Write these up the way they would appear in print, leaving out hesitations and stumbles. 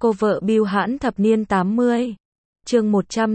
Cô vợ bưu hãn thập niên 80. Chương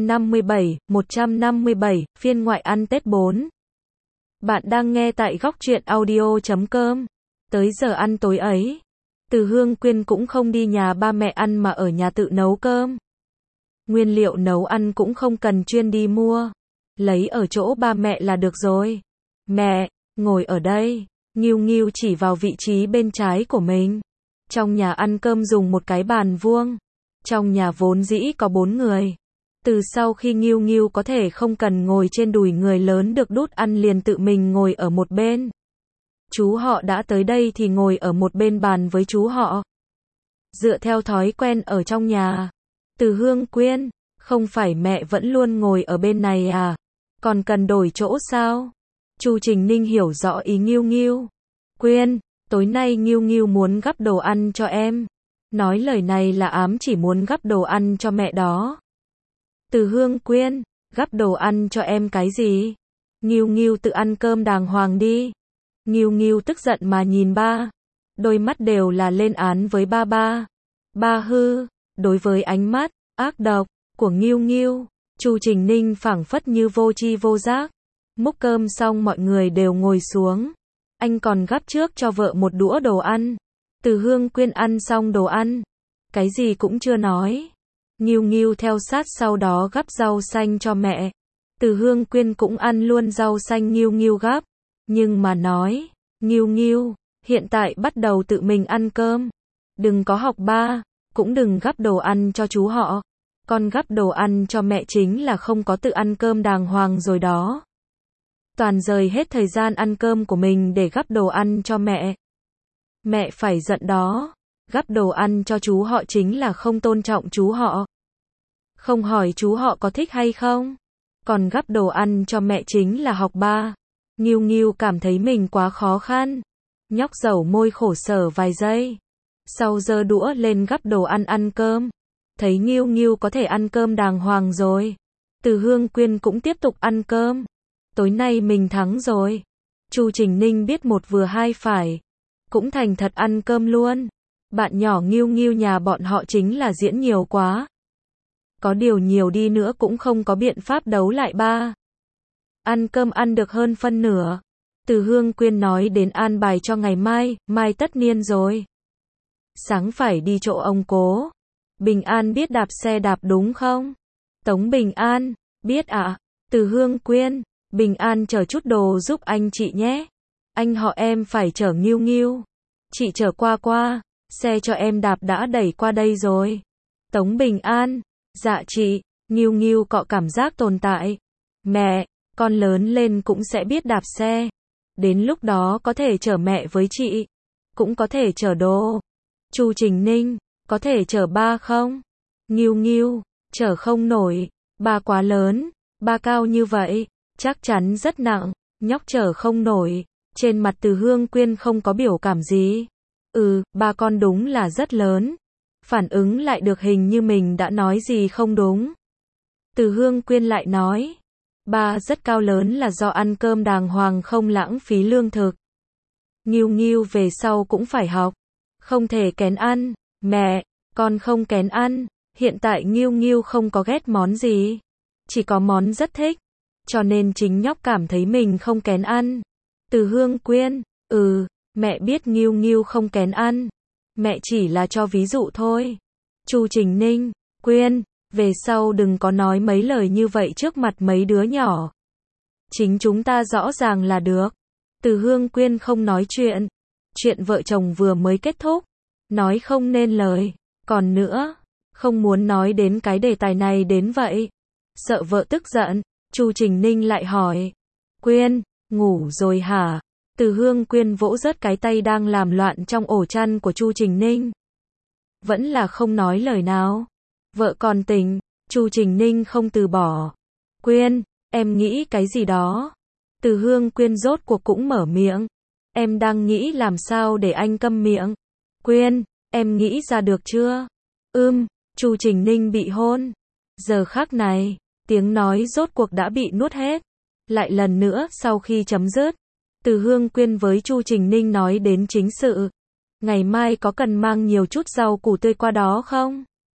157, phiên ngoại ăn Tết 4. Bạn đang nghe tại góc truyện audio.com. Tới giờ ăn tối ấy, Từ Hương Quyên cũng không đi nhà ba mẹ ăn mà ở nhà tự nấu cơm. Nguyên liệu nấu ăn cũng không cần chuyên đi mua, lấy ở chỗ ba mẹ là được rồi. Mẹ, ngồi ở đây. Nghiêu Nghiêu chỉ vào vị trí bên trái của mình. Trong nhà ăn cơm dùng một cái bàn vuông. Trong nhà vốn dĩ có 4 người. Từ sau khi Nghiêu Nghiêu có thể không cần ngồi trên đùi người lớn được đút ăn liền tự mình ngồi ở một bên. Chú họ đã tới đây thì ngồi ở một bên bàn với chú họ. Dựa theo thói quen ở trong nhà. Từ Hương Quyên, không phải mẹ vẫn luôn ngồi ở bên này à? Còn cần đổi chỗ sao? Chu Trình Ninh hiểu rõ ý Nghiêu Nghiêu. Quyên, tối nay Nghiêu Nghiêu muốn gắp đồ ăn cho em. Nói lời này là ám chỉ muốn gắp đồ ăn cho mẹ đó. Từ Hương Quyên, gắp đồ ăn cho em cái gì? Nghiêu Nghiêu tự ăn cơm đàng hoàng đi. Nghiêu Nghiêu tức giận mà nhìn ba. Đôi mắt đều là lên án với ba ba. Ba hư, đối với ánh mắt ác độc của Nghiêu Nghiêu, Chu Trình Ninh phảng phất như vô tri vô giác. Múc cơm xong mọi người đều ngồi xuống. Anh còn gắp trước cho vợ một đũa đồ ăn. Từ Hương Quyên ăn xong đồ ăn, cái gì cũng chưa nói. Nghiêu Nghiêu theo sát sau đó gắp rau xanh cho mẹ. Từ Hương Quyên cũng ăn luôn rau xanh Nghiêu Nghiêu gắp. Nhưng mà nói, Nghiêu Nghiêu, hiện tại bắt đầu tự mình ăn cơm. Đừng có học ba, cũng đừng gắp đồ ăn cho chú họ. Con gắp đồ ăn cho mẹ chính là không có tự ăn cơm đàng hoàng rồi đó. Toàn rời hết thời gian ăn cơm của mình để gắp đồ ăn cho mẹ. Mẹ phải giận đó. Gắp đồ ăn cho chú họ chính là không tôn trọng chú họ. Không hỏi chú họ có thích hay không. Còn gắp đồ ăn cho mẹ chính là học ba. Nghiêu Nghiêu cảm thấy mình quá khó khăn. Nhóc dẩu môi khổ sở vài giây. Sau giơ đũa lên gắp đồ ăn ăn cơm. Thấy Nghiêu Nghiêu có thể ăn cơm đàng hoàng rồi. Từ Hương Quyên cũng tiếp tục ăn cơm. Tối nay mình thắng rồi. Chu Trình Ninh biết một vừa hai phải. Cũng thành thật ăn cơm luôn. Bạn nhỏ Nghiêu Nghiêu nhà bọn họ chính là diễn nhiều quá. Có điều nhiều đi nữa cũng không có biện pháp đấu lại ba. Ăn cơm ăn được hơn phân nửa. Từ Hương Quyên nói đến an bài cho ngày mai, mai tất niên rồi. Sáng phải đi chỗ ông Cố. Bình An biết đạp xe đạp đúng không? Tống Bình An, biết ạ. Từ Hương Quyên, Bình An chở chút đồ giúp anh chị nhé. Anh họ em phải chở Nghiêu Nghiêu. Chị chở qua, xe cho em đạp đã đẩy qua đây rồi. Tống Bình An, dạ chị. Nghiêu Nghiêu cọ cảm giác tồn tại. Mẹ, con lớn lên cũng sẽ biết đạp xe. Đến lúc đó có thể chở mẹ với chị. Cũng có thể chở đồ. Chu Trình Ninh, có thể chở ba không? Nghiêu Nghiêu, chở không nổi. Ba quá lớn. Ba cao như vậy, chắc chắn rất nặng. Nhóc chở không nổi. Trên mặt Từ Hương Quyên không có biểu cảm gì. Ba con đúng là rất lớn. Phản ứng lại được hình như mình đã nói gì không đúng. Từ Hương Quyên lại nói. Ba rất cao lớn là do ăn cơm đàng hoàng không lãng phí lương thực. Nghiêu Nghiêu về sau cũng phải học. Không thể kén ăn. Mẹ, con không kén ăn. Hiện tại Nghiêu Nghiêu không có ghét món gì. Chỉ có món rất thích. Cho nên chính nhóc cảm thấy mình không kén ăn. Từ Hương Quyên, mẹ biết Nghiêu Nghiêu không kén ăn. Mẹ chỉ là cho ví dụ thôi. Chu Trình Ninh, Quyên, về sau đừng có nói mấy lời như vậy trước mặt mấy đứa nhỏ. Chính chúng ta rõ ràng là được. Từ Hương Quyên không nói chuyện. Chuyện vợ chồng vừa mới kết thúc. Nói không nên lời. Còn nữa, không muốn nói đến cái đề tài này đến vậy. Sợ vợ tức giận, Chu Trình Ninh lại hỏi. Quyên, ngủ rồi hả? Từ Hương Quyên vỗ rớt cái tay đang làm loạn trong ổ chăn của Chu Trình Ninh. Vẫn là không nói lời nào. Vợ còn tỉnh, Chu Trình Ninh không từ bỏ. Quyên, em nghĩ cái gì đó? Từ Hương Quyên rốt cuộc cũng mở miệng. Em đang nghĩ làm sao để anh câm miệng. Quyên, em nghĩ ra được chưa? Chu Trình Ninh bị hôn. Giờ khắc này, tiếng nói rốt cuộc đã bị nuốt hết. Lại lần nữa sau khi chấm dứt, Từ Hương Quyên với Chu Trình Ninh nói đến chính sự. Ngày mai có cần mang nhiều chút rau củ tươi qua đó không?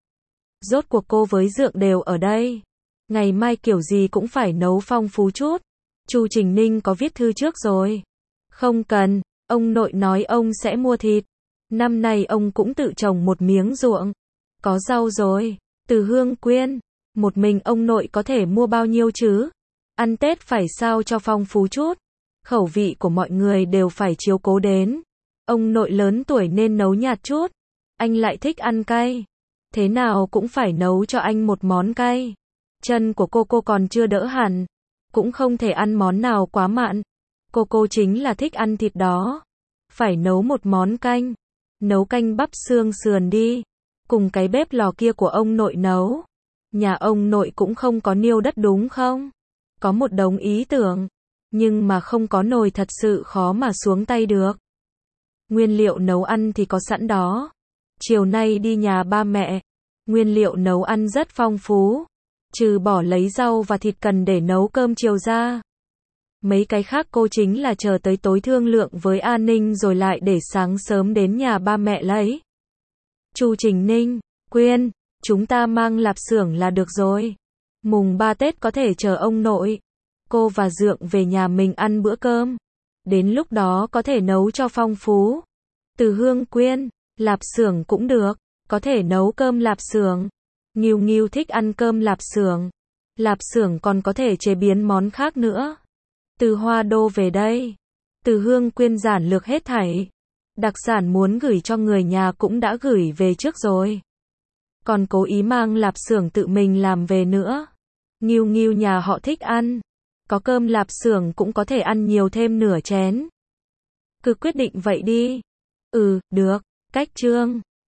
Rốt cuộc cô với Dượng đều ở đây. Ngày mai kiểu gì cũng phải nấu phong phú chút. Chu Trình Ninh có viết thư trước rồi. Không cần, ông nội nói ông sẽ mua thịt. Năm nay ông cũng tự trồng một miếng ruộng. Có rau rồi. Từ Hương Quyên, một mình ông nội có thể mua bao nhiêu chứ? Ăn Tết phải sao cho phong phú chút. Khẩu vị của mọi người đều phải chiếu cố đến. Ông nội lớn tuổi nên nấu nhạt chút. Anh lại thích ăn cay. Thế nào cũng phải nấu cho anh một món cay. Chân của cô còn chưa đỡ hẳn. Cũng không thể ăn món nào quá mặn. Cô chính là thích ăn thịt đó. Phải nấu một món canh. Nấu canh bắp xương sườn đi. Cùng cái bếp lò kia của ông nội nấu. Nhà ông nội cũng không có niêu đất đúng không? Có một đống ý tưởng. Nhưng mà không có nồi thật sự khó mà xuống tay được. Nguyên liệu nấu ăn thì có sẵn đó. Chiều nay đi nhà ba mẹ. Nguyên liệu nấu ăn rất phong phú. Trừ bỏ lấy rau và thịt cần để nấu cơm chiều ra. Mấy cái khác cô chính là chờ tới tối thương lượng với An Ninh rồi lại để sáng sớm đến nhà ba mẹ lấy. Chu Trình Ninh, Quyên, chúng ta mang lạp xưởng là được rồi. Mùng 3 Tết có thể chờ ông nội. Cô và Dượng về nhà mình ăn bữa cơm. Đến lúc đó có thể nấu cho phong phú. Từ Hương Quyên, lạp xưởng cũng được. Có thể nấu cơm lạp xưởng. Nghiêu Nghiêu thích ăn cơm lạp xưởng. Lạp xưởng còn có thể chế biến món khác nữa. Từ Hoa Đô về đây. Từ Hương Quyên giản lược hết thảy. Đặc sản muốn gửi cho người nhà cũng đã gửi về trước rồi. Còn cố ý mang lạp xưởng tự mình làm về nữa. Nghiêu Nghiêu nhà họ thích ăn. Có cơm lạp xưởng cũng có thể ăn nhiều thêm nửa chén. Cứ quyết định vậy đi. Ừ, được. Cách chương